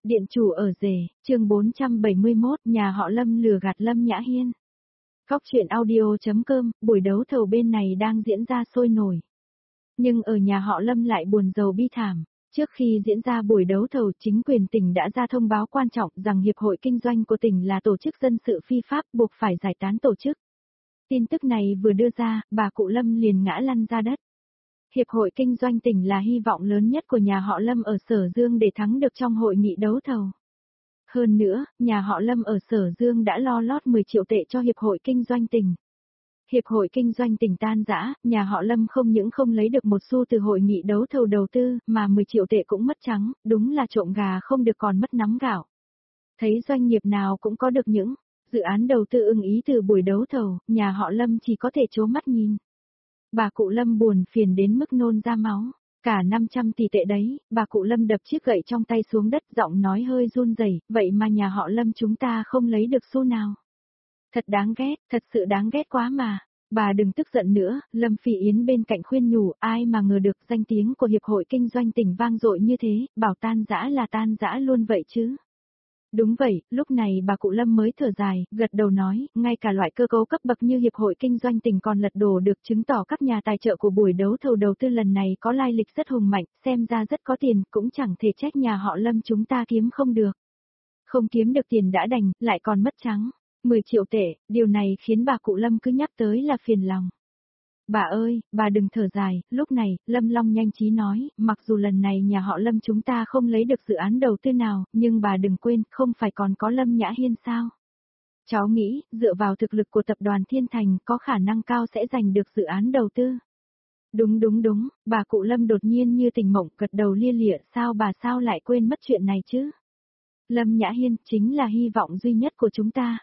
Điện chủ ở rể, chương 471, nhà họ Lâm lừa gạt Lâm Nhã Hiên. Cóc truyện audio.com, buổi đấu thầu bên này đang diễn ra sôi nổi. Nhưng ở nhà họ Lâm lại buồn rầu bi thảm. Trước khi diễn ra buổi đấu thầu, chính quyền tỉnh đã ra thông báo quan trọng rằng Hiệp hội Kinh doanh của tỉnh là tổ chức dân sự phi pháp buộc phải giải tán tổ chức. Tin tức này vừa đưa ra, bà cụ Lâm liền ngã lăn ra đất. Hiệp hội Kinh doanh tỉnh là hy vọng lớn nhất của nhà họ Lâm ở Sở Dương để thắng được trong hội nghị đấu thầu. Hơn nữa, nhà họ Lâm ở Sở Dương đã lo lót 10 triệu tệ cho Hiệp hội Kinh doanh tỉnh. Hiệp hội Kinh doanh tỉnh tan rã, nhà họ Lâm không những không lấy được một xu từ hội nghị đấu thầu đầu tư, mà 10 triệu tệ cũng mất trắng, đúng là trộm gà không được còn mất nắm gạo. Thấy doanh nghiệp nào cũng có được những dự án đầu tư ưng ý từ buổi đấu thầu, nhà họ Lâm chỉ có thể trố mắt nhìn. Bà cụ Lâm buồn phiền đến mức nôn ra máu. Cả 500 tỷ tệ đấy, bà cụ Lâm đập chiếc gậy trong tay xuống đất, giọng nói hơi run rẩy, vậy mà nhà họ Lâm chúng ta không lấy được xu nào. Thật đáng ghét, thật sự đáng ghét quá mà. Bà đừng tức giận nữa, Lâm Phi Yến bên cạnh khuyên nhủ, ai mà ngờ được danh tiếng của Hiệp hội Kinh doanh tỉnh vang dội như thế, bảo tan rã là tan rã luôn vậy chứ. Đúng vậy, lúc này bà cụ Lâm mới thở dài, gật đầu nói, ngay cả loại cơ cấu cấp bậc như Hiệp hội Kinh doanh tỉnh còn lật đổ được, chứng tỏ các nhà tài trợ của buổi đấu thầu đầu tư lần này có lai lịch rất hùng mạnh, xem ra rất có tiền, cũng chẳng thể trách nhà họ Lâm chúng ta kiếm không được. Không kiếm được tiền đã đành, lại còn mất trắng. 10 triệu tệ, điều này khiến bà cụ Lâm cứ nhắc tới là phiền lòng. Bà ơi, bà đừng thở dài, lúc này, Lâm Long nhanh trí nói, mặc dù lần này nhà họ Lâm chúng ta không lấy được dự án đầu tư nào, nhưng bà đừng quên, không phải còn có Lâm Nhã Hiên sao? Cháu nghĩ, dựa vào thực lực của tập đoàn Thiên Thành có khả năng cao sẽ giành được dự án đầu tư. Đúng, bà cụ Lâm đột nhiên như tỉnh mộng gật đầu lia lịa, sao lại quên mất chuyện này chứ? Lâm Nhã Hiên chính là hy vọng duy nhất của chúng ta.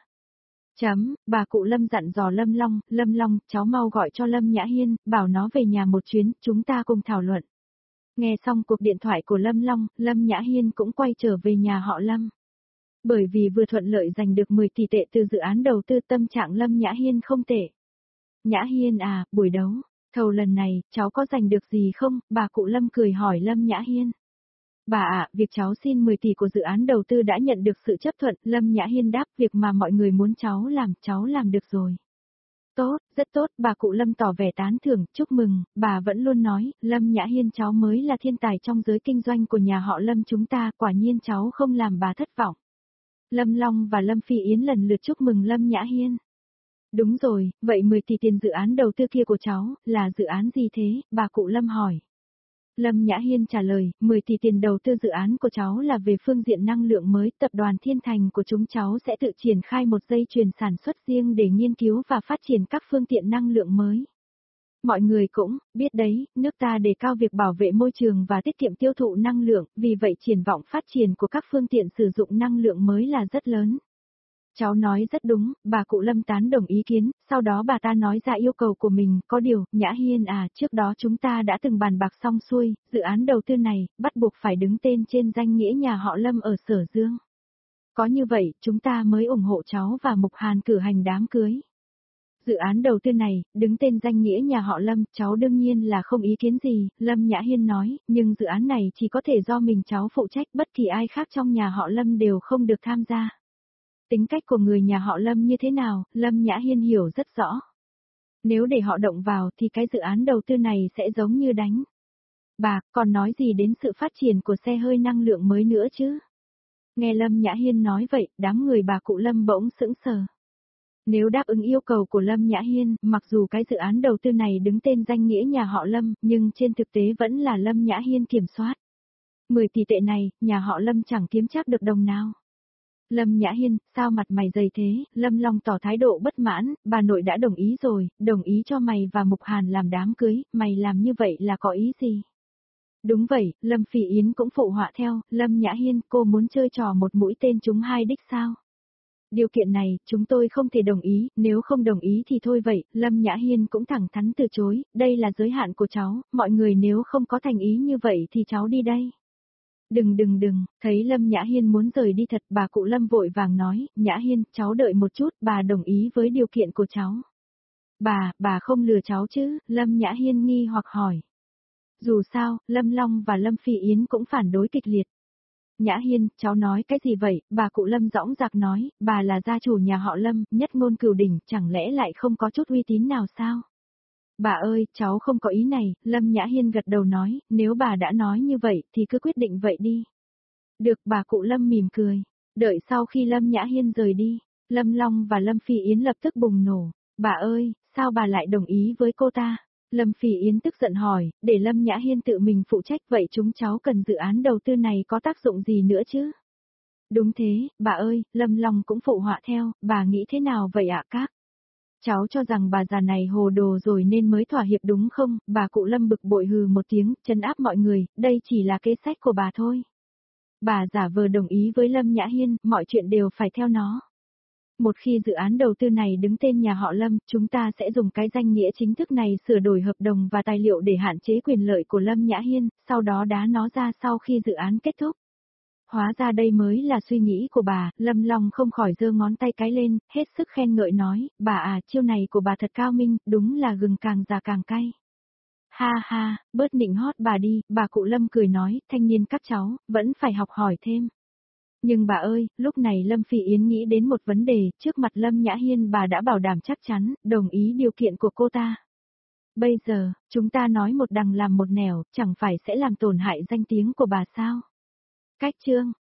Bà cụ Lâm dặn dò Lâm Long, cháu mau gọi cho Lâm Nhã Hiên, bảo nó về nhà một chuyến, chúng ta cùng thảo luận. Nghe xong cuộc điện thoại của Lâm Long, Lâm Nhã Hiên cũng quay trở về nhà họ Lâm. Bởi vì vừa thuận lợi giành được 10 tỷ tệ từ dự án đầu tư, tâm trạng Lâm Nhã Hiên không tệ. Nhã Hiên à, buổi đấu thầu lần này, cháu có giành được gì không? Bà cụ Lâm cười hỏi Lâm Nhã Hiên. Bà ạ, việc cháu xin 10 tỷ của dự án đầu tư đã nhận được sự chấp thuận, Lâm Nhã Hiên đáp, việc mà mọi người muốn cháu làm được rồi. Tốt, rất tốt, bà cụ Lâm tỏ vẻ tán thưởng, chúc mừng, bà vẫn luôn nói, Lâm Nhã Hiên cháu mới là thiên tài trong giới kinh doanh của nhà họ Lâm chúng ta, quả nhiên cháu không làm bà thất vọng. Lâm Long và Lâm Phi Yến lần lượt chúc mừng Lâm Nhã Hiên. Đúng rồi, vậy 10 tỷ tiền dự án đầu tư kia của cháu, là dự án gì thế, bà cụ Lâm hỏi. Lâm Nhã Hiên trả lời, 10 tỷ tiền đầu tư dự án của cháu là về phương diện năng lượng mới, tập đoàn Thiên Thành của chúng cháu sẽ tự triển khai một dây chuyền sản xuất riêng để nghiên cứu và phát triển các phương tiện năng lượng mới. Mọi người cũng biết đấy, nước ta đề cao việc bảo vệ môi trường và tiết kiệm tiêu thụ năng lượng, vì vậy triển vọng phát triển của các phương tiện sử dụng năng lượng mới là rất lớn. Cháu nói rất đúng, bà cụ Lâm tán đồng ý kiến, sau đó bà ta nói ra yêu cầu của mình, có điều, Nhã Hiên à, trước đó chúng ta đã từng bàn bạc xong xuôi, dự án đầu tư này, bắt buộc phải đứng tên trên danh nghĩa nhà họ Lâm ở Sở Dương. Có như vậy, chúng ta mới ủng hộ cháu và Mục Hàn cử hành đám cưới. Dự án đầu tư này, đứng tên danh nghĩa nhà họ Lâm, cháu đương nhiên là không ý kiến gì, Lâm Nhã Hiên nói, nhưng dự án này chỉ có thể do mình cháu phụ trách, bất kỳ ai khác trong nhà họ Lâm đều không được tham gia. Tính cách của người nhà họ Lâm như thế nào, Lâm Nhã Hiên hiểu rất rõ. Nếu để họ động vào thì cái dự án đầu tư này sẽ giống như đánh. Bà, còn nói gì đến sự phát triển của xe hơi năng lượng mới nữa chứ? Nghe Lâm Nhã Hiên nói vậy, đám người bà cụ Lâm bỗng sững sờ. Nếu đáp ứng yêu cầu của Lâm Nhã Hiên, mặc dù cái dự án đầu tư này đứng tên danh nghĩa nhà họ Lâm, nhưng trên thực tế vẫn là Lâm Nhã Hiên kiểm soát. 10 tỷ tệ này, nhà họ Lâm chẳng kiếm chắc được đồng nào. Lâm Nhã Hiên, sao mặt mày dày thế? Lâm Long tỏ thái độ bất mãn, bà nội đã đồng ý rồi, đồng ý cho mày và Mục Hàn làm đám cưới, mày làm như vậy là có ý gì? Đúng vậy, Lâm Phi Yến cũng phụ họa theo, Lâm Nhã Hiên, cô muốn chơi trò một mũi tên trúng hai đích sao? Điều kiện này, chúng tôi không thể đồng ý, nếu không đồng ý thì thôi vậy, Lâm Nhã Hiên cũng thẳng thắn từ chối, đây là giới hạn của cháu, mọi người nếu không có thành ý như vậy thì cháu đi đây. Đừng, thấy Lâm Nhã Hiên muốn rời đi thật, bà cụ Lâm vội vàng nói, Nhã Hiên, cháu đợi một chút, bà đồng ý với điều kiện của cháu. Bà không lừa cháu chứ, Lâm Nhã Hiên nghi hoặc hỏi. Dù sao, Lâm Long và Lâm Phi Yến cũng phản đối kịch liệt. Nhã Hiên, cháu nói cái gì vậy? Bà cụ Lâm dõng dạc nói, bà là gia chủ nhà họ Lâm, nhất ngôn cửu đỉnh, chẳng lẽ lại không có chút uy tín nào sao? Bà ơi, cháu không có ý này, Lâm Nhã Hiên gật đầu nói, nếu bà đã nói như vậy thì cứ quyết định vậy đi. Được, bà cụ Lâm mỉm cười. Đợi sau khi Lâm Nhã Hiên rời đi, Lâm Long và Lâm Phi Yến lập tức bùng nổ. Bà ơi, sao bà lại đồng ý với cô ta? Lâm Phi Yến tức giận hỏi, để Lâm Nhã Hiên tự mình phụ trách vậy chúng cháu cần dự án đầu tư này có tác dụng gì nữa chứ? Đúng thế, bà ơi, Lâm Long cũng phụ họa theo, bà nghĩ thế nào vậy ạ các? Cháu cho rằng bà già này hồ đồ rồi nên mới thỏa hiệp đúng không? Bà cụ Lâm bực bội hừ một tiếng, trấn áp mọi người, đây chỉ là kế sách của bà thôi. Bà giả vờ đồng ý với Lâm Nhã Hiên, mọi chuyện đều phải theo nó. Một khi dự án đầu tư này đứng tên nhà họ Lâm, chúng ta sẽ dùng cái danh nghĩa chính thức này sửa đổi hợp đồng và tài liệu để hạn chế quyền lợi của Lâm Nhã Hiên, sau đó đá nó ra sau khi dự án kết thúc. Hóa ra đây mới là suy nghĩ của bà, Lâm Long không khỏi giơ ngón tay cái lên, hết sức khen ngợi nói, bà à, chiêu này của bà thật cao minh, đúng là gừng càng già càng cay. Ha ha, bớt nịnh hót bà đi, bà cụ Lâm cười nói, thanh niên các cháu, vẫn phải học hỏi thêm. Nhưng bà ơi, lúc này Lâm Phi Yến nghĩ đến một vấn đề, trước mặt Lâm Nhã Hiên bà đã bảo đảm chắc chắn, đồng ý điều kiện của cô ta. Bây giờ, chúng ta nói một đằng làm một nẻo, chẳng phải sẽ làm tổn hại danh tiếng của bà sao? Cách chương